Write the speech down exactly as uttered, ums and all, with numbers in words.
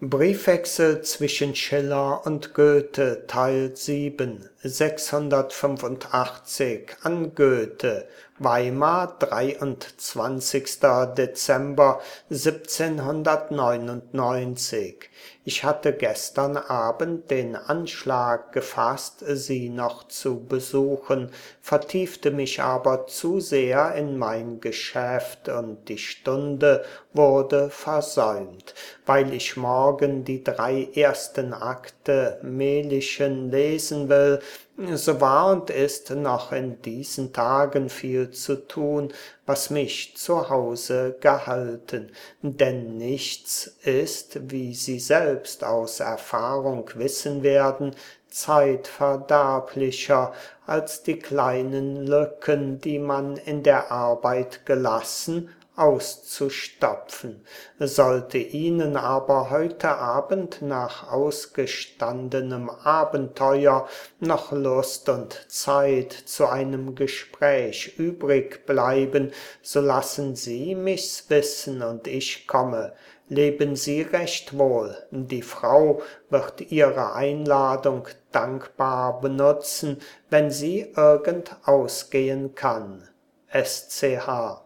Briefwechsel zwischen Schiller und Goethe Teil sieben, sechshundertfünfundachtzig an Goethe, Weimar, dreiundzwanzigster Dezember siebzehnhundertneunundneunzig. Ich hatte gestern Abend den Anschlag gefasst, Sie noch zu besuchen, vertiefte mich aber zu sehr in mein Geschäft und die Stunde wurde versäumt. Weil ich morgen die drei ersten Akte Melischen lesen will, so war und ist noch in diesen Tagen viel zu tun, was mich zu Hause gehalten. Denn nichts ist, wie Sie selbst aus Erfahrung wissen werden, zeitverderblicher als die kleinen Lücken, die man in der Arbeit gelassen, auszustopfen. Sollte Ihnen aber heute Abend nach ausgestandenem Abenteuer noch Lust und Zeit zu einem Gespräch übrig bleiben, so lassen Sie mich's wissen und ich komme. Leben Sie recht wohl. Die Frau wird Ihre Einladung dankbar benutzen, wenn sie irgend ausgehen kann. S C H